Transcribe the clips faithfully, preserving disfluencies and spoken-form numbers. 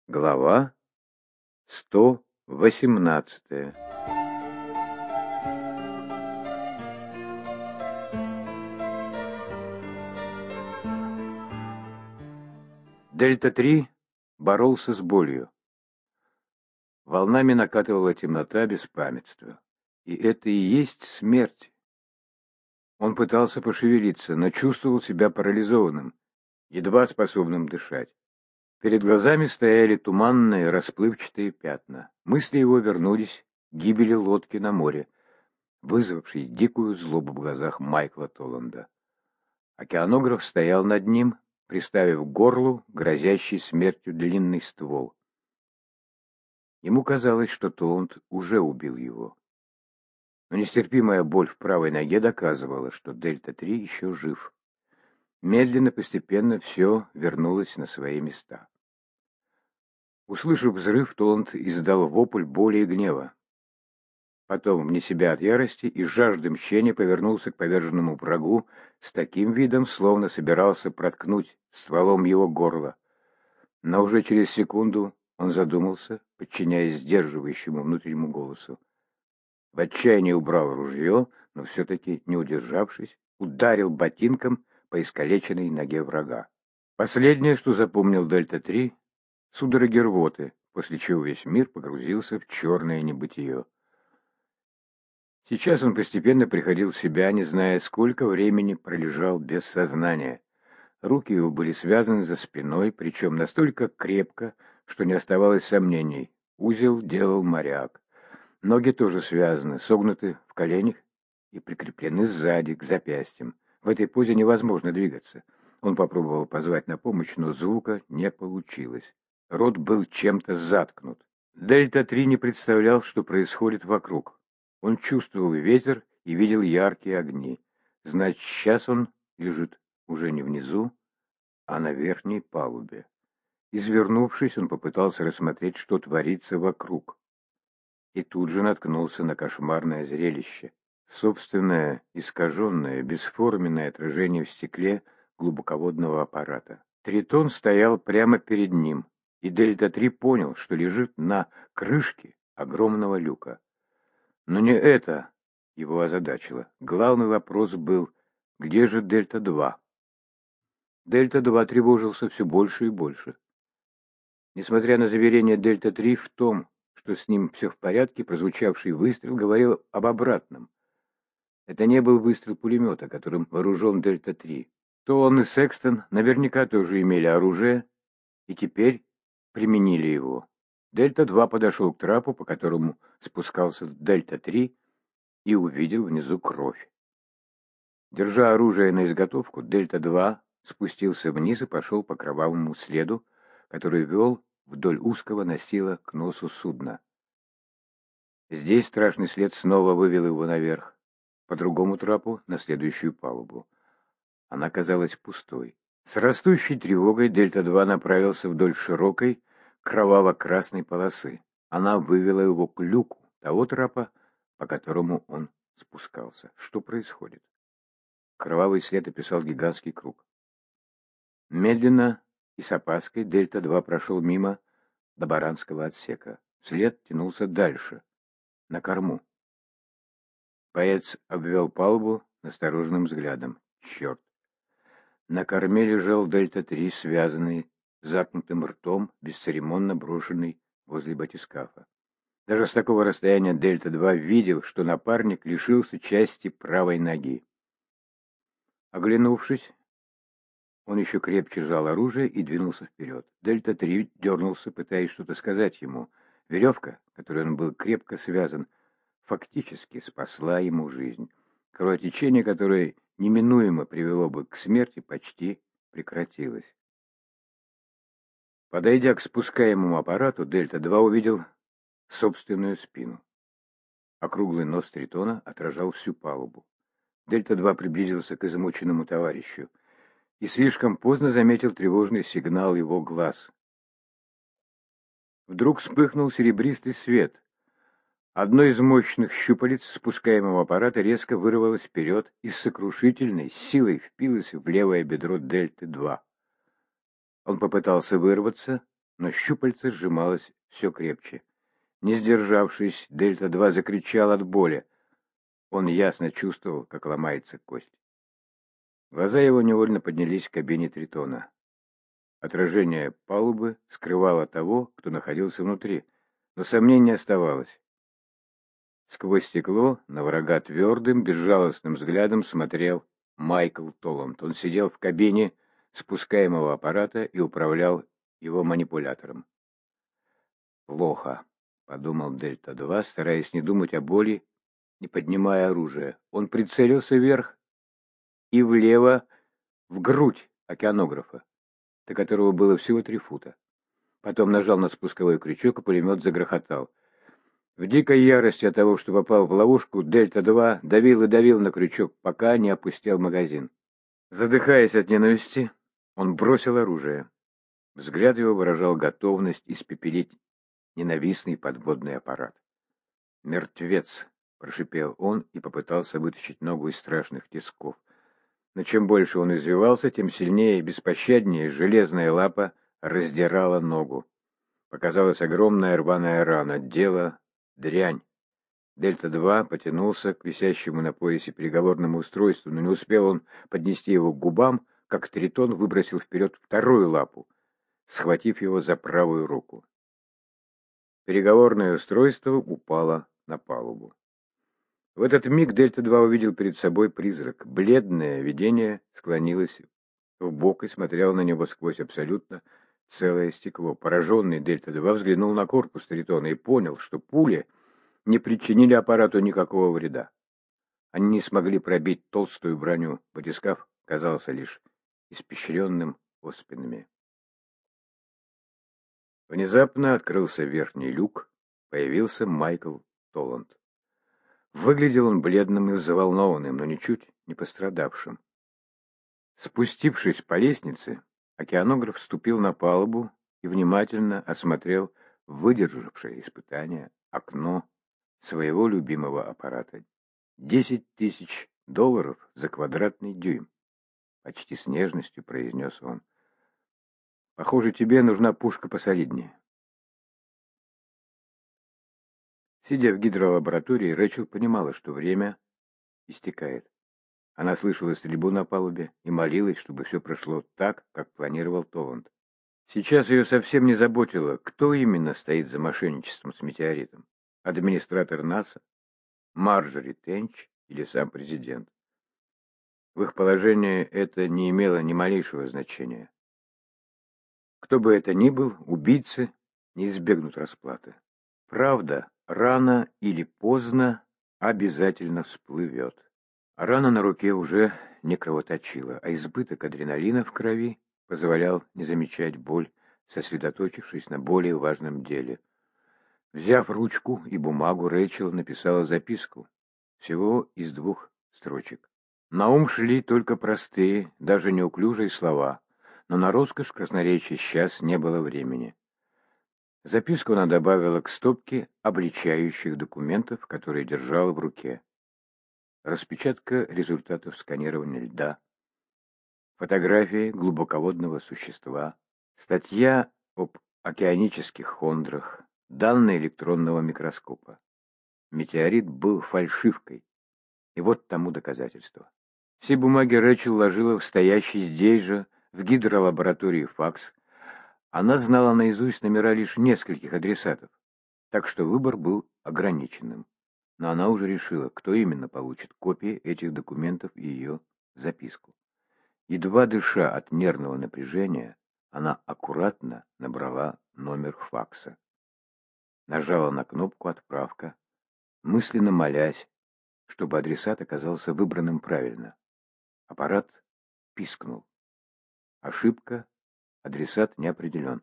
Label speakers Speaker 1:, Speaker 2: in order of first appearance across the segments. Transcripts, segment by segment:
Speaker 1: Глава сто восемнадцатая. Дельта-три боролся с болью. Волнами накатывала темнота беспамятства. И это и есть смерть. Он пытался пошевелиться, но чувствовал себя парализованным, едва способным дышать. Перед глазами стояли туманные, расплывчатые пятна. Мысли его вернулись к гибели лодки на море, вызвавшей дикую злобу в глазах Майкла Толланда. Океанограф стоял над ним, приставив к горлу грозящий смертью длинный ствол. Ему казалось, что Толланд уже убил его. Но нестерпимая боль в правой ноге доказывала, что Дельта-три еще жив. Медленно, постепенно все вернулось на свои места. Услышав взрыв, Толланд издал вопль боли и гнева. Потом, вне себя от ярости и жажды мщения, повернулся к поверженному врагу с таким видом, словно собирался проткнуть стволом его горло. Но уже через секунду он задумался, подчиняясь сдерживающему внутреннему голосу. В отчаянии убрал ружье, но все-таки, не удержавшись, ударил ботинком по искалеченной ноге врага. Последнее, что запомнил Дельта-три, судороги рвоты, после чего весь мир погрузился в черное небытие. Сейчас он постепенно приходил в себя, не зная, сколько времени пролежал без сознания. Руки его были связаны за спиной, причем настолько крепко, что не оставалось сомнений. Узел делал моряк. Ноги тоже связаны, согнуты в коленях и прикреплены сзади, к запястьям. В этой позе невозможно двигаться. Он попробовал позвать на помощь, но звука не получилось. Рот был чем-то заткнут. Дельта-три не представлял, что происходит вокруг. Он чувствовал ветер и видел яркие огни. Значит, сейчас он лежит уже не внизу, а на верхней палубе. Извернувшись, он попытался рассмотреть, что творится вокруг. И тут же наткнулся на кошмарное зрелище. Собственное, искаженное, бесформенное отражение в стекле глубоководного аппарата. Тритон стоял прямо перед ним, и Дельта-три понял, что лежит на крышке огромного люка. Но не это его озадачило. Главный вопрос был, где же Дельта-два? Дельта-два тревожился все больше и больше. Несмотря на заверение Дельта-три в том, что с ним все в порядке, прозвучавший выстрел говорил об обратном. Это не был выстрел пулемета, которым вооружен Дельта-три. Толланд и Секстон наверняка тоже имели оружие и теперь применили его. Дельта-два подошел к трапу, по которому спускался Дельта-три, и увидел внизу кровь. Держа оружие на изготовку, Дельта-два спустился вниз и пошел по кровавому следу, который вел вдоль узкого настила к носу судна. Здесь страшный след снова вывел его наверх, по другому трапу на следующую палубу. Она казалась пустой. С растущей тревогой Дельта-два направился вдоль широкой кроваво-красной полосы. Она вывела его к люку того трапа, по которому он спускался. Что происходит? Кровавый след описал гигантский круг. Медленно и с опаской Дельта-два прошел мимо лаборантского отсека. След тянулся дальше, на корму. Боец обвел палубу настороженным взглядом. Черт! На корме лежал Дельта-три, связанный, заткнутым ртом, бесцеремонно брошенный возле батискафа. Даже с такого расстояния Дельта-два видел, что напарник лишился части правой ноги. Оглянувшись, он еще крепче сжал оружие и двинулся вперед. Дельта-три дернулся, пытаясь что-то сказать ему. Веревка, которой он был крепко связан, фактически спасла ему жизнь. Кровотечение, которое неминуемо привело бы к смерти, почти прекратилось. Подойдя к спускаемому аппарату, Дельта-два увидел собственную спину. Округлый нос Тритона отражал всю палубу. Дельта-два приблизился к измученному товарищу и слишком поздно заметил тревожный сигнал его глаз. Вдруг вспыхнул серебристый свет. Одно из мощных щупалец спускаемого аппарата резко вырвалось вперед и с сокрушительной силой впилось в левое бедро Дельты-два. Он попытался вырваться, но щупальце сжималось все крепче. Не сдержавшись, Дельта-два закричал от боли. Он ясно чувствовал, как ломается кость. Глаза его невольно поднялись к кабине Тритона. Отражение палубы скрывало того, кто находился внутри, но сомнение оставалось. Сквозь стекло на врага твердым, безжалостным взглядом смотрел Майкл Толланд. Он сидел в кабине спускаемого аппарата и управлял его манипулятором. «Плохо», — подумал Дельта-два, стараясь не думать о боли, не поднимая оружие. Он прицелился вверх и влево, в грудь океанографа, до которого было всего три фута. Потом нажал на спусковой крючок, и пулемет загрохотал. В дикой ярости от того, что попал в ловушку, Дельта-два давил и давил на крючок, пока не опустил магазин. Задыхаясь от ненависти, он бросил оружие. Взгляд его выражал готовность испепелить ненавистный подводный аппарат. «Мертвец!» — прошипел он и попытался вытащить ногу из страшных тисков. Но чем больше он извивался, тем сильнее и беспощаднее железная лапа раздирала ногу. Показалась огромная рваная рана. Дело дрянь. Дельта-два потянулся к висящему на поясе переговорному устройству, но не успел он поднести его к губам, как Тритон выбросил вперед вторую лапу, схватив его за правую руку. Переговорное устройство упало на палубу. В этот миг Дельта-два увидел перед собой призрак. Бледное видение склонилось вбок и смотрело на него сквозь абсолютно целое стекло. Пораженный Дельта-два взглянул на корпус Тритона и понял, что пули не причинили аппарату никакого вреда. Они не смогли пробить толстую броню. Батискаф казался лишь испещренным оспинами. Внезапно открылся верхний люк. Появился Майкл Толланд. Выглядел он бледным и взволнованным, но ничуть не пострадавшим. Спустившись по лестнице, океанограф вступил на палубу и внимательно осмотрел выдержавшее испытание окно своего любимого аппарата. «Десять тысяч долларов за квадратный дюйм», — почти с нежностью произнес он. «Похоже, тебе нужна пушка посолиднее». Сидя в гидролаборатории, Рэчел понимала, что время истекает. Она слышала стрельбу на палубе и молилась, чтобы все прошло так, как планировал Толланд. Сейчас ее совсем не заботило, кто именно стоит за мошенничеством с метеоритом. Администратор НАСА, Марджори Тенч или сам президент. В их положении это не имело ни малейшего значения. Кто бы это ни был, убийцы не избегнут расплаты. Правда, рано или поздно обязательно всплывет. Рана на руке уже не кровоточила, а избыток адреналина в крови позволял не замечать боль, сосредоточившись на более важном деле. Взяв ручку и бумагу, Рэйчел написала записку, всего из двух строчек. На ум шли только простые, даже неуклюжие слова, но на роскошь красноречия сейчас не было времени. Записку она добавила к стопке обличающих документов, которые держала в руке. Распечатка результатов сканирования льда, фотографии глубоководного существа, статья об океанических хондрах, данные электронного микроскопа. Метеорит был фальшивкой, и вот тому доказательство. Все бумаги Рэчел ложила в стоящий здесь же, в гидролаборатории факс. Она знала наизусть номера лишь нескольких адресатов, так что выбор был ограниченным. Но она уже решила, кто именно получит копии этих документов и ее записку. Едва дыша от нервного напряжения, она аккуратно набрала номер факса. Нажала на кнопку «Отправка», мысленно молясь, чтобы адресат оказался выбранным правильно. Аппарат пискнул. Ошибка, адресат не определен.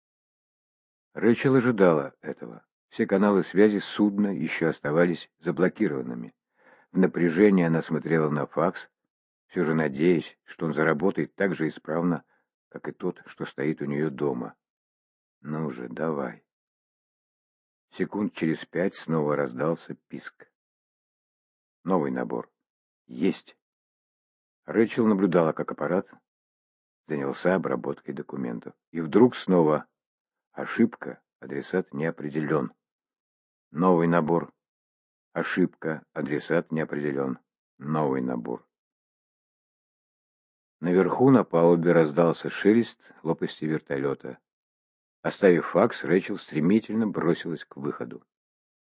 Speaker 1: Рэчел ожидала этого. Все каналы связи судна еще оставались заблокированными. В напряжении она смотрела на факс, все же надеясь, что он заработает так же исправно, как и тот, что стоит у нее дома. Ну же, давай. Секунд через пять снова раздался писк. Новый набор. Есть. Рэчел наблюдала, как аппарат занялся обработкой документов. И вдруг снова Ошибка. Адресат не определен. Новый набор. Ошибка. Адресат не определен. Новый набор. Наверху на палубе раздался шелест лопасти вертолета. Оставив факс, Рэйчел стремительно бросилась к выходу.